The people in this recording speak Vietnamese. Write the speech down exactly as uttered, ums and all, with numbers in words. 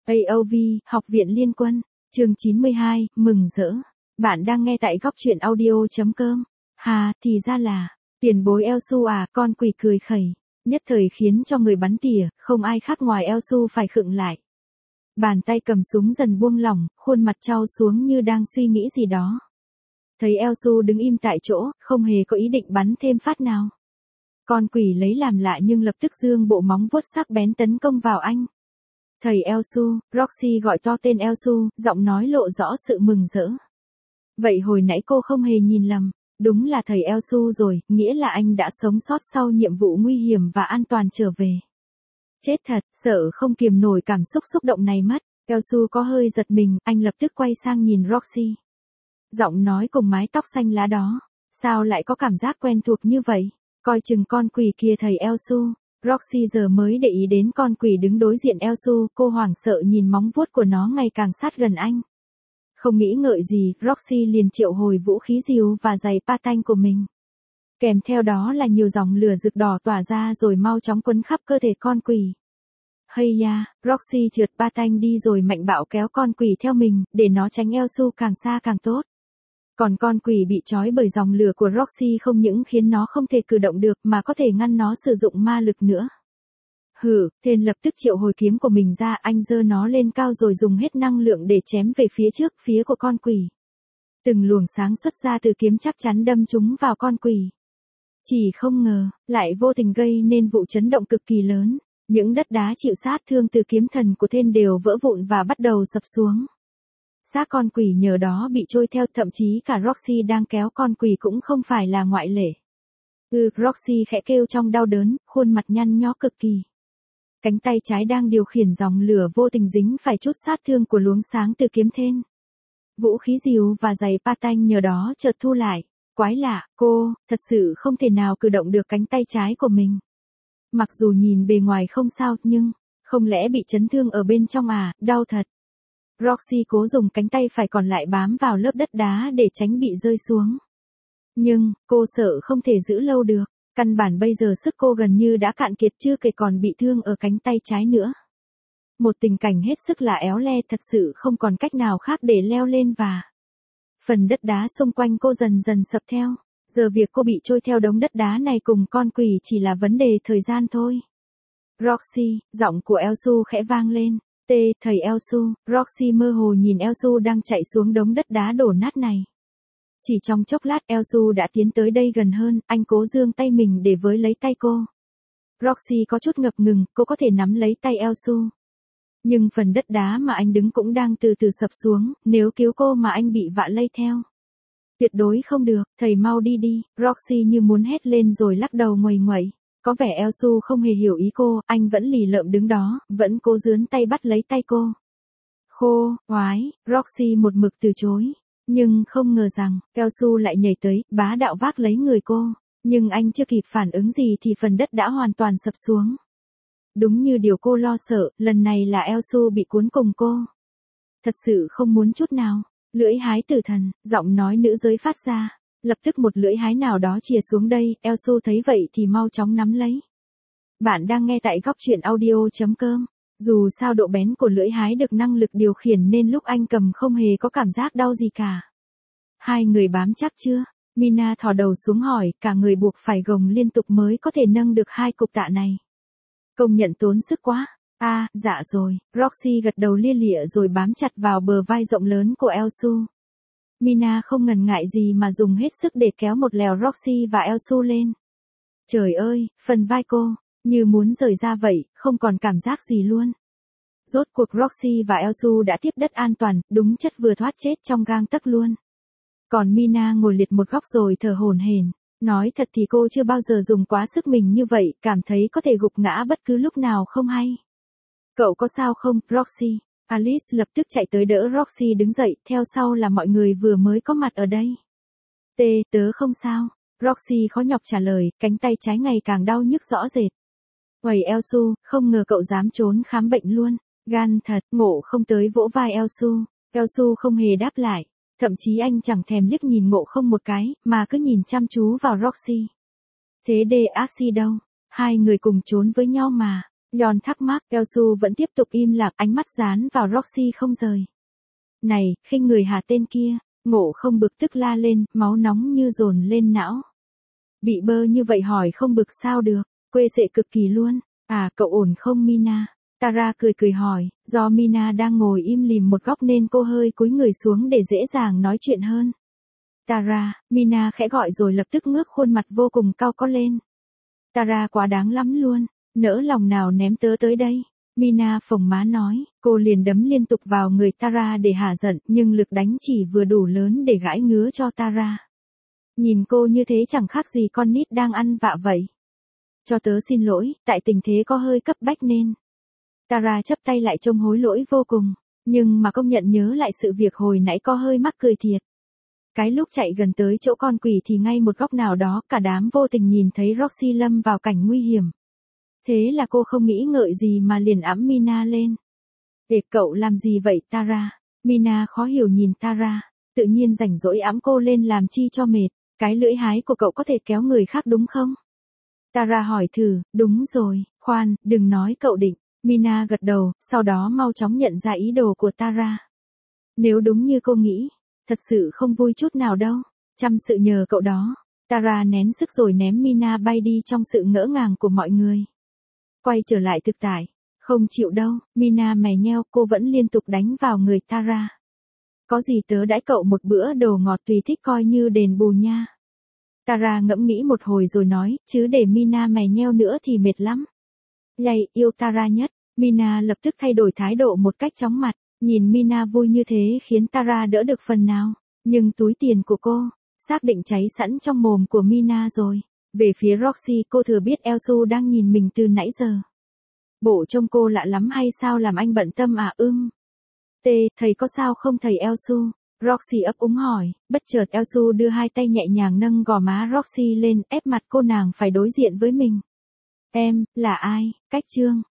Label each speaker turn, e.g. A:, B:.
A: a o vê, Học viện Liên quân, chương chín mươi hai, mừng rỡ. Bạn đang nghe tại góc truyện audio chấm com. Hà, thì ra là, tiền bối Elsu à, con quỷ cười khẩy, nhất thời khiến cho người bắn tỉa, không ai khác ngoài Elsu phải khựng lại. Bàn tay cầm súng dần buông lỏng, khuôn mặt trao xuống như đang suy nghĩ gì đó. Thấy Elsu đứng im tại chỗ, không hề có ý định bắn thêm phát nào. Con quỷ lấy làm lạ nhưng lập tức giương bộ móng vuốt sắc bén tấn công vào anh. Thầy Elsu, Roxy gọi to tên Elsu, giọng nói lộ rõ sự mừng rỡ. Vậy hồi nãy cô không hề nhìn lầm, đúng là thầy Elsu rồi, nghĩa là anh đã sống sót sau nhiệm vụ nguy hiểm và an toàn trở về. Chết thật, sợ không kiềm nổi cảm xúc xúc động này mất, Elsu có hơi giật mình, anh lập tức quay sang nhìn Roxy. Giọng nói cùng mái tóc xanh lá đó, sao lại có cảm giác quen thuộc như vậy, coi chừng con quỷ kia thầy Elsu. Roxy giờ mới để ý đến con quỷ đứng đối diện Elsu, cô hoảng sợ nhìn móng vuốt của nó ngày càng sát gần anh. Không nghĩ ngợi gì, Roxy liền triệu hồi vũ khí rìu và giày patin của mình. Kèm theo đó là nhiều dòng lửa rực đỏ tỏa ra rồi mau chóng quấn khắp cơ thể con quỷ. Hay da, Roxy trượt patin đi rồi mạnh bạo kéo con quỷ theo mình, để nó tránh Elsu càng xa càng tốt. Còn con quỷ bị trói bởi dòng lửa của Roxy không những khiến nó không thể cử động được mà có thể ngăn nó sử dụng ma lực nữa. Hừ, tên lập tức triệu hồi kiếm của mình ra, anh giơ nó lên cao rồi dùng hết năng lượng để chém về phía trước, phía của con quỷ. Từng luồng sáng xuất ra từ kiếm chắc chắn đâm trúng vào con quỷ. Chỉ không ngờ, lại vô tình gây nên vụ chấn động cực kỳ lớn, những đất đá chịu sát thương từ kiếm thần của tên đều vỡ vụn và bắt đầu sập xuống. Xác con quỷ nhờ đó bị trôi theo, thậm chí cả Roxy đang kéo con quỷ cũng không phải là ngoại lệ. Ừ, Roxy khẽ kêu trong đau đớn, khuôn mặt nhăn nhó cực kỳ. Cánh tay trái đang điều khiển dòng lửa vô tình dính phải chút sát thương của luống sáng từ kiếm thên. Vũ khí rìu và giày patin nhờ đó chợt thu lại. Quái lạ, cô, thật sự không thể nào cử động được cánh tay trái của mình. Mặc dù nhìn bề ngoài không sao, nhưng, không lẽ bị chấn thương ở bên trong à, đau thật. Roxy cố dùng cánh tay phải còn lại bám vào lớp đất đá để tránh bị rơi xuống. Nhưng, cô sợ không thể giữ lâu được, căn bản bây giờ sức cô gần như đã cạn kiệt chưa kể còn bị thương ở cánh tay trái nữa. Một tình cảnh hết sức là éo le, thật sự không còn cách nào khác để leo lên và... Phần đất đá xung quanh cô dần dần sập theo, giờ việc cô bị trôi theo đống đất đá này cùng con quỷ chỉ là vấn đề thời gian thôi. Roxy, giọng của Elsu khẽ vang lên. Tê, thầy Elsu, Roxy mơ hồ nhìn Elsu đang chạy xuống đống đất đá đổ nát này. Chỉ trong chốc lát Elsu đã tiến tới đây gần hơn, anh cố giương tay mình để với lấy tay cô. Roxy có chút ngập ngừng, cô có thể nắm lấy tay Elsu. Nhưng phần đất đá mà anh đứng cũng đang từ từ sập xuống, nếu cứu cô mà anh bị vạ lây theo. Tuyệt đối không được, thầy mau đi đi, Roxy như muốn hét lên rồi lắc đầu nguầy nguậy. Có vẻ Elsu không hề hiểu ý cô, anh vẫn lì lợm đứng đó, vẫn cố giương tay bắt lấy tay cô. Khô, oái, Roxy một mực từ chối. Nhưng không ngờ rằng, Elsu lại nhảy tới, bá đạo vác lấy người cô. Nhưng anh chưa kịp phản ứng gì thì phần đất đã hoàn toàn sập xuống. Đúng như điều cô lo sợ, lần này là Elsu bị cuốn cùng cô. Thật sự không muốn chút nào. Lưỡi hái tử thần, giọng nói nữ giới phát ra. Lập tức một lưỡi hái nào đó chìa xuống đây, Elsu thấy vậy thì mau chóng nắm lấy. Bạn đang nghe tại góc truyện audio chấm com. Dù sao độ bén của lưỡi hái được năng lực điều khiển nên lúc anh cầm không hề có cảm giác đau gì cả. Hai người bám chắc chưa? Mina thò đầu xuống hỏi, cả người buộc phải gồng liên tục mới có thể nâng được hai cục tạ này. Công nhận tốn sức quá. À, dạ rồi. Roxy gật đầu lia lịa rồi bám chặt vào bờ vai rộng lớn của Elsu. Mina không ngần ngại gì mà dùng hết sức để kéo một lèo Roxy và Elsu lên. Trời ơi, phần vai cô, như muốn rời ra vậy, không còn cảm giác gì luôn. Rốt cuộc Roxy và Elsu đã tiếp đất an toàn, đúng chất vừa thoát chết trong gang tấc luôn. Còn Mina ngồi liệt một góc rồi thở hổn hển. Nói thật thì cô chưa bao giờ dùng quá sức mình như vậy, cảm thấy có thể gục ngã bất cứ lúc nào không hay. Cậu có sao không, Roxy? Alice lập tức chạy tới đỡ Roxy đứng dậy, theo sau là mọi người vừa mới có mặt ở đây. Tê, tớ không sao. Roxy khó nhọc trả lời, cánh tay trái ngày càng đau nhức rõ rệt. Uầy Elsu, không ngờ cậu dám trốn khám bệnh luôn. Gan thật, Ngộ không tới vỗ vai Elsu. Elsu không hề đáp lại. Thậm chí anh chẳng thèm liếc nhìn Ngộ không một cái, mà cứ nhìn chăm chú vào Roxy. Thế đê Axi đâu? Hai người cùng trốn với nhau mà. John thắc mắc, Elsu vẫn tiếp tục im lặng, ánh mắt dán vào Roxy không rời. Này, khinh người hà tên kia, Ngộ không bực tức la lên, máu nóng như dồn lên não. Bị bơ như vậy hỏi không bực sao được, quê sệ cực kỳ luôn. À, cậu ổn không Mina? Tara cười cười hỏi, do Mina đang ngồi im lìm một góc nên cô hơi cúi người xuống để dễ dàng nói chuyện hơn. Tara, Mina khẽ gọi rồi lập tức ngước khuôn mặt vô cùng cau có lên. Tara quá đáng lắm luôn, nỡ lòng nào ném tớ tới đây. Mina phồng má nói, cô liền đấm liên tục vào người Tara để hả giận, nhưng lực đánh chỉ vừa đủ lớn để gãi ngứa cho Tara. Nhìn cô như thế chẳng khác gì con nít đang ăn vạ vậy. Cho tớ xin lỗi, tại tình thế có hơi cấp bách nên. Tara chấp tay lại trông hối lỗi vô cùng, nhưng mà công nhận nhớ lại sự việc hồi nãy có hơi mắc cười thiệt. Cái lúc chạy gần tới chỗ con quỷ thì ngay một góc nào đó cả đám vô tình nhìn thấy Roxy lâm vào cảnh nguy hiểm. Thế là cô không nghĩ ngợi gì mà liền ẵm Mina lên. Để cậu làm gì vậy Tara? Mina khó hiểu nhìn Tara, tự nhiên rảnh rỗi ẵm cô lên làm chi cho mệt, cái lưỡi hái của cậu có thể kéo người khác đúng không? Tara hỏi thử, đúng rồi, khoan, đừng nói cậu định. Mina gật đầu, sau đó mau chóng nhận ra ý đồ của Tara. Nếu đúng như cô nghĩ, thật sự không vui chút nào đâu, chăm sự nhờ cậu đó. Tara nén sức rồi ném Mina bay đi trong sự ngỡ ngàng của mọi người. Quay trở lại thực tại, không chịu đâu, Mina mè nheo, cô vẫn liên tục đánh vào người Tara. Có gì tớ đãi cậu một bữa đồ ngọt tùy thích coi như đền bù nha. Tara ngẫm nghĩ một hồi rồi nói, chứ để Mina mè nheo nữa thì mệt lắm. Lầy, yêu Tara nhất. Mina lập tức thay đổi thái độ một cách chóng mặt, nhìn Mina vui như thế khiến Tara đỡ được phần nào, nhưng túi tiền của cô, xác định cháy sẵn trong mồm của Mina rồi. Về phía Roxy cô thừa biết Elsu đang nhìn mình từ nãy giờ. Bộ trông cô lạ lắm hay sao làm anh bận tâm à ưm. Tê, thầy có sao không thầy Elsu? Roxy ấp úng hỏi, bất chợt Elsu đưa hai tay nhẹ nhàng nâng gò má Roxy lên ép mặt cô nàng phải đối diện với mình. Em, là ai? Cách Trương.